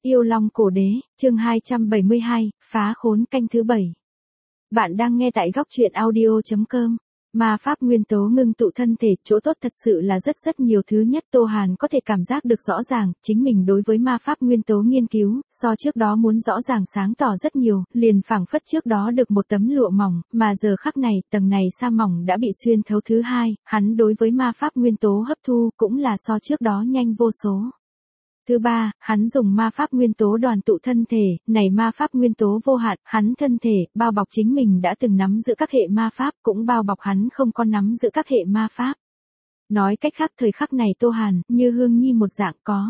Yêu Long Cổ Đế, chương 272, phá khốn canh thứ 7. Bạn đang nghe tại góc truyện audio.com. Ma pháp nguyên tố ngưng tụ thân thể, chỗ tốt thật sự là rất nhiều. Thứ nhất, Tô Hàn có thể cảm giác được rõ ràng, chính mình đối với ma pháp nguyên tố nghiên cứu, so trước đó muốn rõ ràng sáng tỏ rất nhiều, liền phảng phất trước đó được một tấm lụa mỏng, mà giờ khắc này, tầng này sa mỏng đã bị xuyên thấu. Thứ hai, hắn đối với ma pháp nguyên tố hấp thu, cũng là so trước đó nhanh vô số. Thứ ba, hắn dùng ma pháp nguyên tố đoàn tụ thân thể, này ma pháp nguyên tố vô hạn, hắn thân thể, bao bọc chính mình đã từng nắm giữ các hệ ma pháp, cũng bao bọc hắn không có nắm giữ các hệ ma pháp. Nói cách khác, thời khắc này Tô Hàn, như Hương Nhi một dạng có.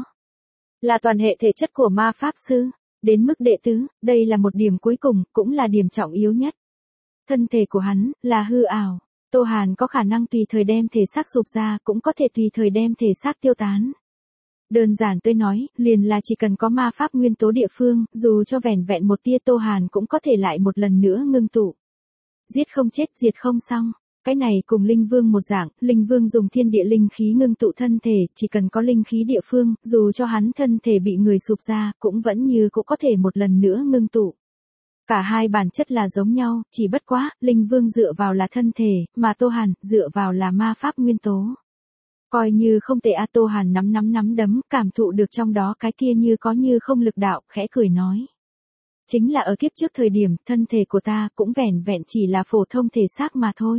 Là toàn hệ thể chất của ma pháp sư. Đến mức đệ tứ, đây là một điểm cuối cùng, cũng là điểm trọng yếu nhất. Thân thể của hắn, là hư ảo. Tô Hàn có khả năng tùy thời đem thể xác sụp ra, cũng có thể tùy thời đem thể xác tiêu tán. Đơn giản tôi nói, liền là chỉ cần có ma pháp nguyên tố địa phương, dù cho vẻn vẹn một tia Tô Hàn cũng có thể lại một lần nữa ngưng tụ. Giết không chết, diệt không xong. Cái này cùng Linh Vương một dạng, Linh Vương dùng thiên địa linh khí ngưng tụ thân thể, chỉ cần có linh khí địa phương, dù cho hắn thân thể bị người sụp ra, cũng vẫn như cũng có thể một lần nữa ngưng tụ. Cả hai bản chất là giống nhau, chỉ bất quá, Linh Vương dựa vào là thân thể, mà Tô Hàn dựa vào là ma pháp nguyên tố. Coi như không tệ a. Tô Hàn nắm đấm, cảm thụ được trong đó cái kia như có như không lực đạo, khẽ cười nói. Chính là ở kiếp trước thời điểm, thân thể của ta cũng vẻn vẹn chỉ là phổ thông thể xác mà thôi.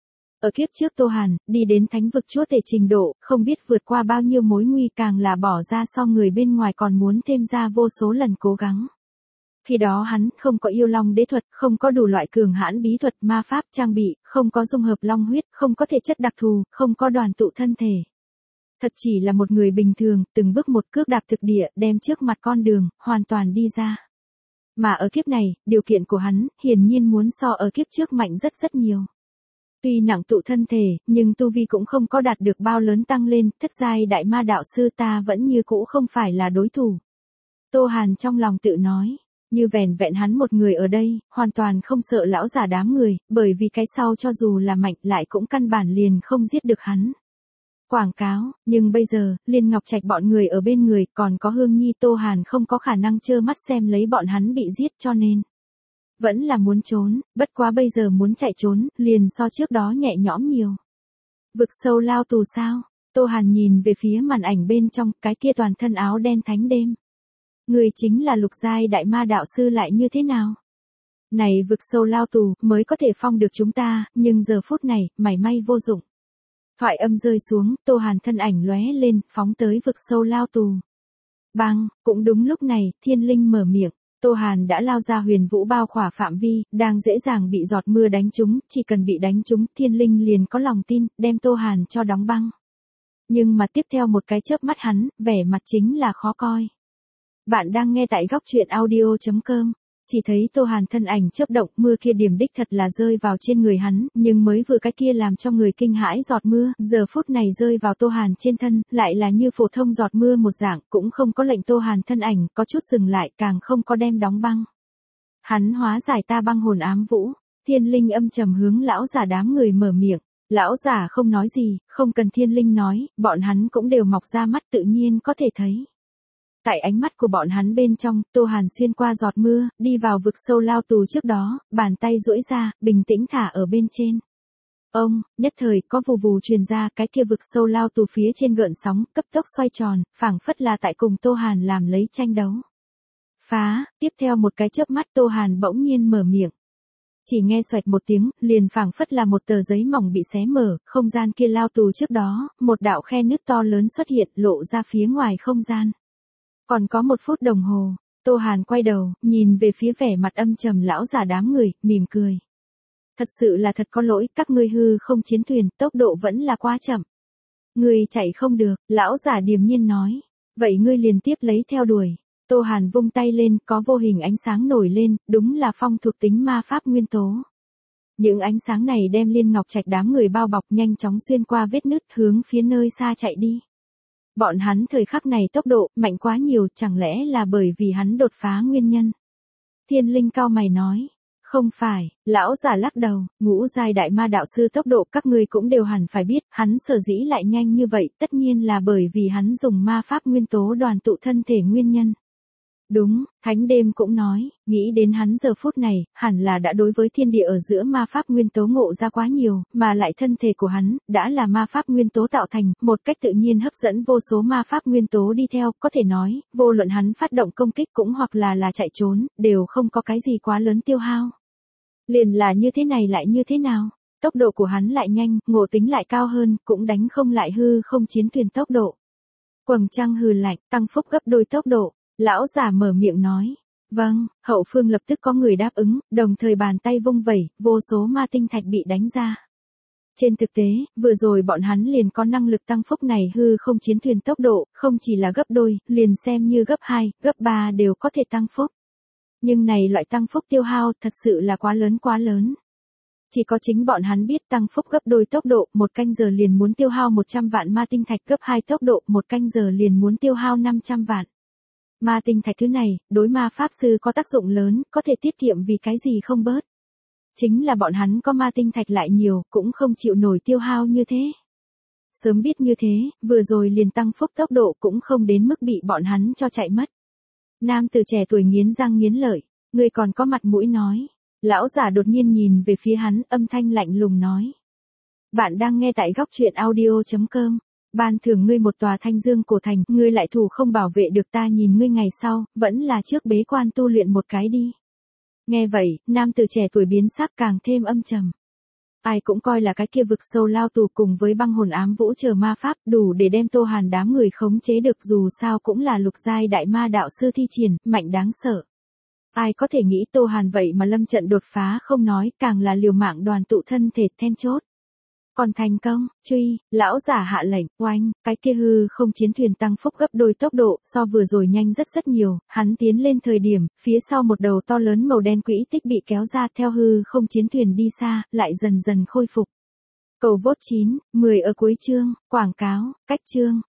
Ở kiếp trước Tô Hàn, đi đến thánh vực chúa tể trình độ, không biết vượt qua bao nhiêu mối nguy, càng là bỏ ra so người bên ngoài còn muốn thêm ra vô số lần cố gắng. Khi đó hắn không có yêu long đế thuật, không có đủ loại cường hãn bí thuật ma pháp trang bị, không có dung hợp long huyết, không có thể chất đặc thù, không có đoàn tụ thân thể. Thật chỉ là một người bình thường, từng bước một cước đạp thực địa, đem trước mặt con đường, hoàn toàn đi ra. Mà ở kiếp này, điều kiện của hắn, hiển nhiên muốn so ở kiếp trước mạnh rất nhiều. Tuy nặng tụ thân thể, nhưng tu vi cũng không có đạt được bao lớn tăng lên, thất giai đại ma đạo sư ta vẫn như cũ không phải là đối thủ. Tô Hàn trong lòng tự nói. Như vẻn vẹn hắn một người ở đây, hoàn toàn không sợ lão giả đám người, bởi vì cái sau cho dù là mạnh lại cũng căn bản liền không giết được hắn. Quảng cáo, nhưng bây giờ, Liên Ngọc Trạch bọn người ở bên người, còn có Hương Nhi. Tô Hàn không có khả năng trơ mắt xem lấy bọn hắn bị giết, cho nên vẫn là muốn trốn, bất quá bây giờ muốn chạy trốn, liền so trước đó nhẹ nhõm nhiều. Vực sâu lao tù sao? Tô Hàn nhìn về phía màn ảnh bên trong, cái kia toàn thân áo đen thánh đêm. Người chính là lục giai đại ma đạo sư lại như thế nào? Này vực sâu lao tù, mới có thể phong được chúng ta, nhưng giờ phút này, mảy may vô dụng. Thoại âm rơi xuống, Tô Hàn thân ảnh lóe lên, phóng tới vực sâu lao tù. Bang, cũng đúng lúc này, thiên linh mở miệng. Tô Hàn đã lao ra huyền vũ bao khỏa phạm vi, đang dễ dàng bị giọt mưa đánh trúng, chỉ cần bị đánh trúng, thiên linh liền có lòng tin, đem Tô Hàn cho đóng băng. Nhưng mà tiếp theo một cái chớp mắt hắn, vẻ mặt chính là khó coi. Bạn đang nghe tại góc truyện audio.com. Chỉ thấy Tô Hàn thân ảnh chớp động, mưa kia điểm đích thật là rơi vào trên người hắn, nhưng mới vừa cái kia làm cho người kinh hãi giọt mưa, giờ phút này rơi vào Tô Hàn trên thân, lại là như phổ thông giọt mưa một dạng, cũng không có lệnh Tô Hàn thân ảnh có chút dừng lại, càng không có đem đóng băng. Hắn hóa giải ta băng hồn ám vũ. Thiên linh âm trầm hướng lão giả đám người mở miệng. Lão giả không nói gì, không cần thiên linh nói, bọn hắn cũng đều mọc ra mắt tự nhiên có thể thấy. Tại ánh mắt của bọn hắn bên trong, Tô Hàn xuyên qua giọt mưa, đi vào vực sâu lao tù trước đó, bàn tay duỗi ra, bình tĩnh thả ở bên trên. Ông, nhất thời có vù vù truyền ra, cái kia vực sâu lao tù phía trên gợn sóng, cấp tốc xoay tròn, phảng phất là tại cùng Tô Hàn làm lấy tranh đấu. Phá, tiếp theo một cái chớp mắt Tô Hàn bỗng nhiên mở miệng. Chỉ nghe xoẹt một tiếng, liền phảng phất là một tờ giấy mỏng bị xé mở, không gian kia lao tù trước đó, một đạo khe nứt to lớn xuất hiện, lộ ra phía ngoài không gian. Còn có 1 phút đồng hồ, Tô Hàn quay đầu, nhìn về phía vẻ mặt âm trầm lão giả đám người, mỉm cười. Thật sự là thật có lỗi, các ngươi hư không chiến thuyền, tốc độ vẫn là quá chậm. Ngươi chạy không được, lão giả điềm nhiên nói. Vậy ngươi liền tiếp lấy theo đuổi. Tô Hàn vung tay lên, có vô hình ánh sáng nổi lên, đúng là phong thuộc tính ma pháp nguyên tố. Những ánh sáng này đem Liên Ngọc Trạch đám người bao bọc, nhanh chóng xuyên qua vết nứt, hướng phía nơi xa chạy đi. Bọn hắn thời khắc này tốc độ, mạnh quá nhiều, chẳng lẽ là bởi vì hắn đột phá nguyên nhân? Thiên linh cao mày nói. Không phải, lão giả lắc đầu, ngũ giai đại ma đạo sư tốc độ các ngươi cũng đều hẳn phải biết, hắn sở dĩ lại nhanh như vậy, tất nhiên là bởi vì hắn dùng ma pháp nguyên tố đoàn tụ thân thể nguyên nhân. Đúng, thánh đêm cũng nói, nghĩ đến hắn giờ phút này, hẳn là đã đối với thiên địa ở giữa ma pháp nguyên tố ngộ ra quá nhiều, mà lại thân thể của hắn, đã là ma pháp nguyên tố tạo thành, một cách tự nhiên hấp dẫn vô số ma pháp nguyên tố đi theo, có thể nói, vô luận hắn phát động công kích cũng hoặc là chạy trốn, đều không có cái gì quá lớn tiêu hao. Liền là như thế này lại như thế nào? Tốc độ của hắn lại nhanh, ngộ tính lại cao hơn, cũng đánh không lại hư không chiến thuyền tốc độ. Quầng trăng hừ lạnh, tăng phúc gấp đôi tốc độ. Lão giả mở miệng nói. Vâng, hậu phương lập tức có người đáp ứng, đồng thời bàn tay vung vẩy, vô số ma tinh thạch bị đánh ra. Trên thực tế, vừa rồi bọn hắn liền có năng lực tăng phúc này hư không chiến thuyền tốc độ, không chỉ là gấp đôi, liền xem như gấp 2, gấp 3 đều có thể tăng phúc. Nhưng này loại tăng phúc tiêu hao thật sự là quá lớn quá lớn. Chỉ có chính bọn hắn biết tăng phúc gấp đôi tốc độ, 1 canh giờ liền muốn tiêu hao 100 vạn ma tinh thạch, gấp 2 tốc độ, 1 canh giờ liền muốn tiêu hao 500 vạn. Ma tinh thạch thứ này, đối ma pháp sư có tác dụng lớn, có thể tiết kiệm vì cái gì không bớt. Chính là bọn hắn có ma tinh thạch lại nhiều, cũng không chịu nổi tiêu hao như thế. Sớm biết như thế, vừa rồi liền tăng phúc tốc độ cũng không đến mức bị bọn hắn cho chạy mất. Nam tử trẻ tuổi nghiến răng nghiến lợi, người còn có mặt mũi nói. Lão giả đột nhiên nhìn về phía hắn, âm thanh lạnh lùng nói. Bạn đang nghe tại góc truyện audio.com. Ban thưởng ngươi một tòa thanh dương cổ thành, ngươi lại thủ không bảo vệ được, ta nhìn ngươi ngày sau, vẫn là trước bế quan tu luyện một cái đi. Nghe vậy, nam tử trẻ tuổi biến sắc càng thêm âm trầm. Ai cũng coi là cái kia vực sâu lao tù cùng với băng hồn ám vũ chờ ma pháp, đủ để đem Tô Hàn đám người khống chế được, dù sao cũng là lục giai đại ma đạo sư thi triển, mạnh đáng sợ. Ai có thể nghĩ Tô Hàn vậy mà lâm trận đột phá không nói, càng là liều mạng đoàn tụ thân thể then chốt. Còn thành công, truy, lão giả hạ lệnh, oanh, cái kia hư không chiến thuyền tăng phúc gấp đôi tốc độ, so vừa rồi nhanh rất nhiều, hắn tiến lên thời điểm, phía sau một đầu to lớn màu đen quỹ tích bị kéo ra theo hư không chiến thuyền đi xa, lại dần dần khôi phục. Cầu vote 9, 10 ở cuối chương, quảng cáo, cách chương.